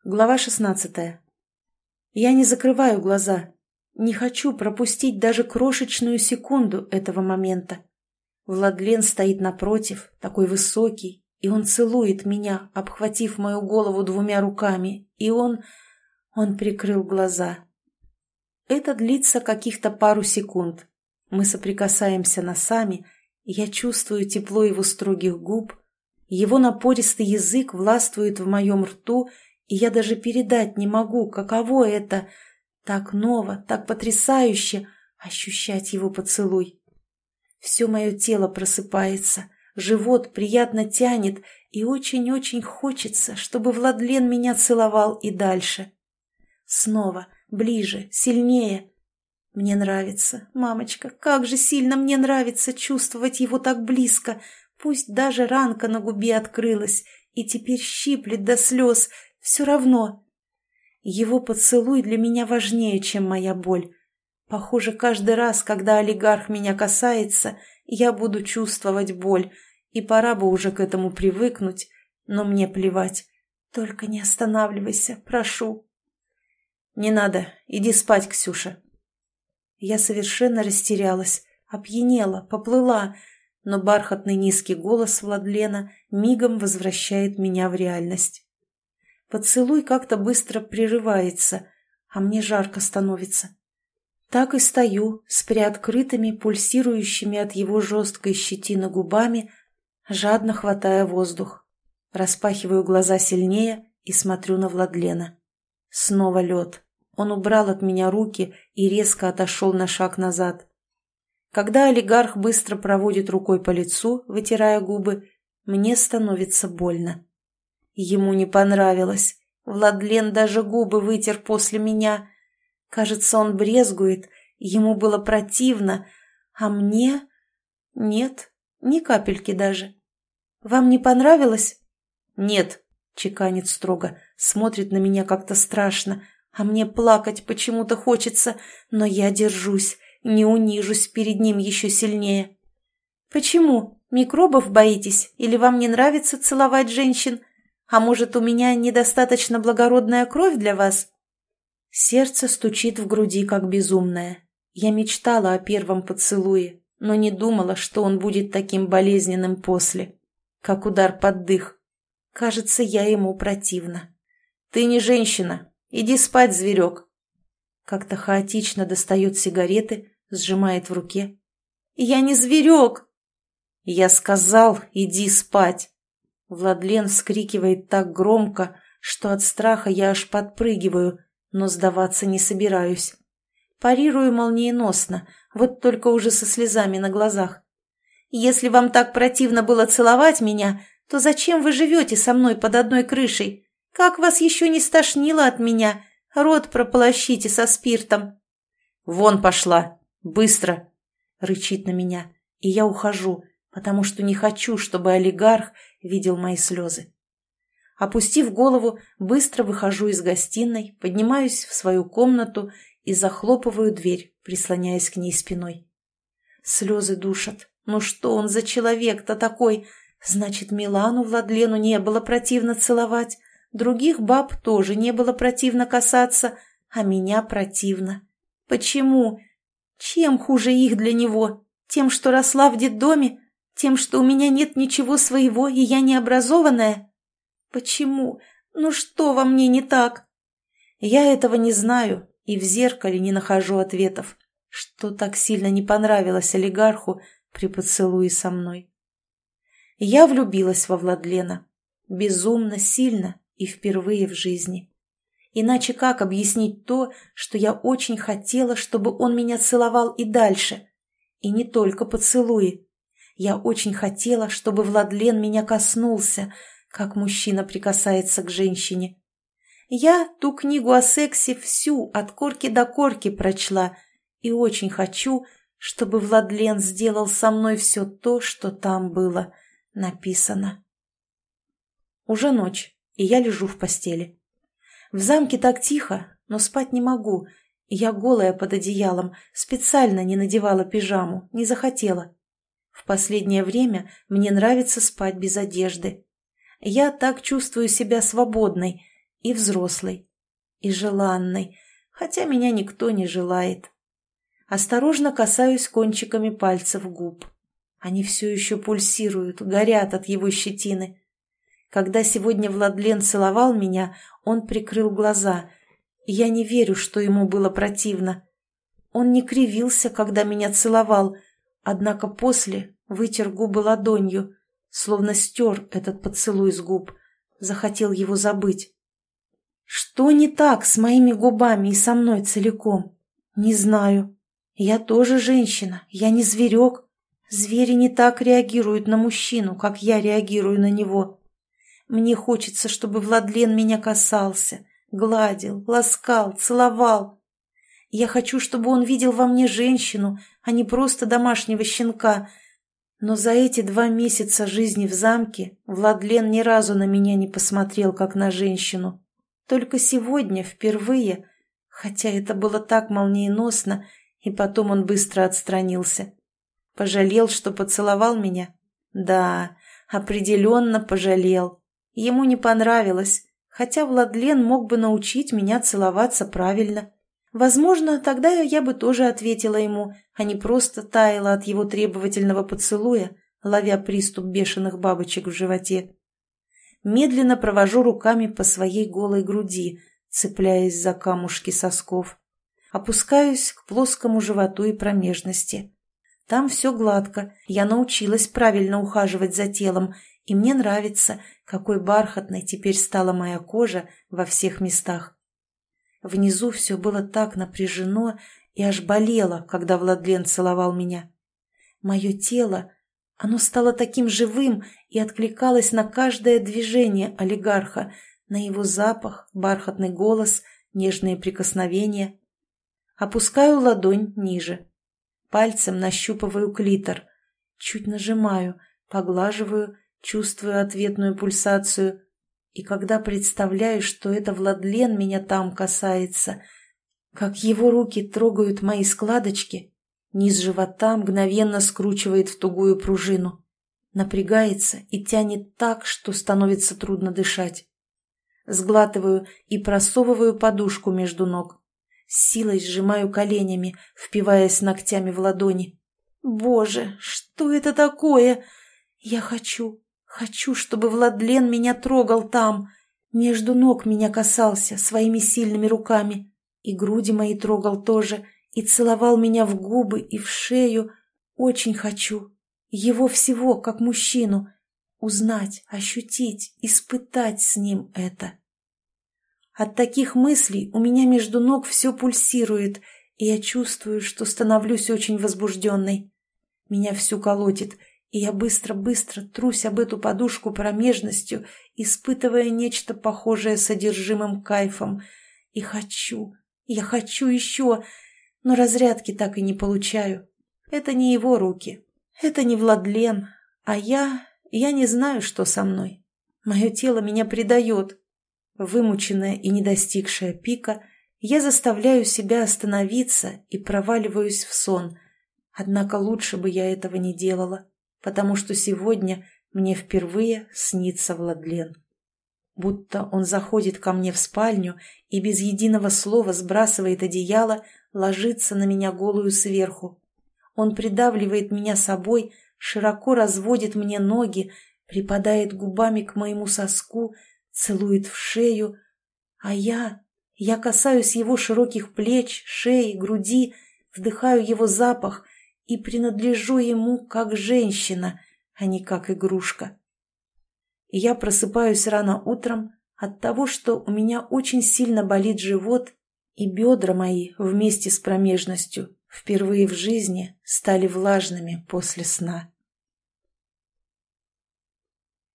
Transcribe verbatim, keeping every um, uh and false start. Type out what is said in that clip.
Глава шестнадцатая. Я не закрываю глаза. Не хочу пропустить даже крошечную секунду этого момента. Владлен стоит напротив, такой высокий, и он целует меня, обхватив мою голову двумя руками, и он... он прикрыл глаза. Это длится каких-то пару секунд. Мы соприкасаемся носами, и я чувствую тепло его строгих губ, его напористый язык властвует в моем рту, и я даже передать не могу, каково это, так ново, так потрясающе ощущать его поцелуй. Все мое тело просыпается, живот приятно тянет, и очень-очень хочется, чтобы Владлен меня целовал и дальше. Снова, ближе, сильнее. Мне нравится, мамочка, как же сильно мне нравится чувствовать его так близко, пусть даже ранка на губе открылась, и теперь щиплет до слез, все равно. Его поцелуй для меня важнее, чем моя боль. Похоже, каждый раз, когда олигарх меня касается, я буду чувствовать боль, и пора бы уже к этому привыкнуть, но мне плевать. Только не останавливайся, прошу. Не надо, иди спать, Ксюша. Я совершенно растерялась, опьянела, поплыла, но бархатный низкий голос Владлена мигом возвращает меня в реальность. Поцелуй как-то быстро прерывается, а мне жарко становится. Так и стою, с приоткрытыми, пульсирующими от его жесткой щетины губами, жадно хватая воздух. Распахиваю глаза сильнее и смотрю на Владлена. Снова лед. Он убрал от меня руки и резко отошел на шаг назад. Когда олигарх быстро проводит рукой по лицу, вытирая губы, мне становится больно. Ему не понравилось. Владлен даже губы вытер после меня. Кажется, он брезгует, ему было противно, а мне... Нет, ни капельки даже. Вам не понравилось? Нет, чеканит строго, смотрит на меня как-то страшно, а мне плакать почему-то хочется, но я держусь, не унижусь перед ним еще сильнее. Почему? Микробов боитесь? Или вам не нравится целовать женщин? А может, у меня недостаточно благородная кровь для вас? Сердце стучит в груди, как безумное. Я мечтала о первом поцелуе, но не думала, что он будет таким болезненным после. Как удар под дых. Кажется, я ему противна. Ты не женщина. Иди спать, зверек. Как-то хаотично достает сигареты, сжимает в руке. Я не зверек. Я сказал, иди спать. Владлен вскрикивает так громко, что от страха я аж подпрыгиваю, но сдаваться не собираюсь. Парирую молниеносно, вот только уже со слезами на глазах. «Если вам так противно было целовать меня, то зачем вы живете со мной под одной крышей? Как вас еще не стошнило от меня? Рот прополощите со спиртом». «Вон пошла! Быстро!» — рычит на меня, и я ухожу, потому что не хочу, чтобы олигарх видел мои слезы. Опустив голову, быстро выхожу из гостиной, поднимаюсь в свою комнату и захлопываю дверь, прислоняясь к ней спиной. Слезы душат. Ну что он за человек-то такой? Значит, Милану Владлену не было противно целовать, других баб тоже не было противно касаться, а меня противно. Почему? Чем хуже их для него? Тем, что росла в детдоме? Тем, что у меня нет ничего своего, и я необразованная? Почему? Ну что во мне не так? Я этого не знаю и в зеркале не нахожу ответов, что так сильно не понравилось олигарху при поцелуе со мной. Я влюбилась во Владлена. Безумно сильно и впервые в жизни. Иначе как объяснить то, что я очень хотела, чтобы он меня целовал и дальше? И не только поцелуи. Я очень хотела, чтобы Владлен меня коснулся, как мужчина прикасается к женщине. Я ту книгу о сексе всю, от корки до корки, прочла, и очень хочу, чтобы Владлен сделал со мной все то, что там было написано. Уже ночь, и я лежу в постели. В замке так тихо, но спать не могу, и я голая под одеялом, специально не надевала пижаму, не захотела. В последнее время мне нравится спать без одежды. Я так чувствую себя свободной, и взрослой, и желанной, хотя меня никто не желает. Осторожно касаюсь кончиками пальцев губ. Они все еще пульсируют, горят от его щетины. Когда сегодня Владлен целовал меня, он прикрыл глаза, и я не верю, что ему было противно. Он не кривился, когда меня целовал, однако после вытер губы ладонью, словно стер этот поцелуй с губ, захотел его забыть. Что не так с моими губами и со мной целиком? Не знаю. Я тоже женщина, я не зверек. Звери не так реагируют на мужчину, как я реагирую на него. Мне хочется, чтобы Владлен меня касался, гладил, ласкал, целовал. Я хочу, чтобы он видел во мне женщину, а не просто домашнего щенка. Но за эти два месяца жизни в замке Владлен ни разу на меня не посмотрел, как на женщину. Только сегодня, впервые, хотя это было так молниеносно, и потом он быстро отстранился. Пожалел, что поцеловал меня? Да, определенно пожалел. Ему не понравилось, хотя Владлен мог бы научить меня целоваться правильно. Возможно, тогда я бы тоже ответила ему, а не просто таяла от его требовательного поцелуя, ловя приступ бешеных бабочек в животе. Медленно провожу руками по своей голой груди, цепляясь за камушки сосков. Опускаюсь к плоскому животу и промежности. Там все гладко, я научилась правильно ухаживать за телом, и мне нравится, какой бархатной теперь стала моя кожа во всех местах. Внизу все было так напряжено и аж болело, когда Владлен целовал меня. Мое тело, оно стало таким живым и откликалось на каждое движение олигарха, на его запах, бархатный голос, нежные прикосновения. Опускаю ладонь ниже. Пальцем нащупываю клитор. Чуть нажимаю, поглаживаю, чувствую ответную пульсацию. И когда представляю, что это Владлен меня там касается, как его руки трогают мои складочки, низ живота мгновенно скручивает в тугую пружину. Напрягается и тянет так, что становится трудно дышать. Сглатываю и просовываю подушку между ног. С силой сжимаю коленями, впиваясь ногтями в ладони. Боже, что это такое? Я хочу, хочу, чтобы Владлен меня трогал там. Между ног меня касался своими сильными руками. И груди мои трогал тоже, и целовал меня в губы и в шею. Очень хочу. Его всего, как мужчину. Узнать, ощутить, испытать с ним это. От таких мыслей у меня между ног все пульсирует, и я чувствую, что становлюсь очень возбужденной. Меня всю колотит, и я быстро-быстро трусь об эту подушку промежностью, испытывая нечто похожее содержимым кайфом. И хочу, я хочу еще, но разрядки так и не получаю. Это не его руки, это не Владлен, а я, я не знаю, что со мной. Мое тело меня предает. Вымученная и не достигшая пика, я заставляю себя остановиться и проваливаюсь в сон. Однако лучше бы я этого не делала, потому что сегодня мне впервые снится Владлен. Будто он заходит ко мне в спальню и без единого слова сбрасывает одеяло, ложится на меня голую сверху. Он придавливает меня собой, широко разводит мне ноги, припадает губами к моему соску, целует в шею, а я, я касаюсь его широких плеч, шеи, груди, вдыхаю его запах и принадлежу ему как женщина, а не как игрушка. И я просыпаюсь рано утром от того, что у меня очень сильно болит живот, и бедра мои вместе с промежностью впервые в жизни стали влажными после сна.